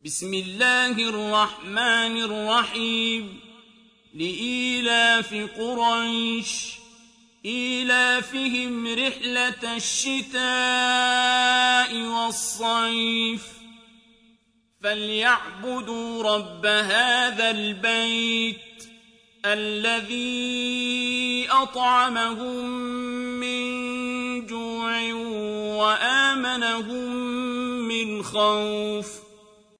بسم الله الرحمن الرحيم لإيلاف قريش إيلافهم رحلة الشتاء والصيف فليعبدوا رب هذا البيت الذي أطعمهم من جوع وآمنهم من خوف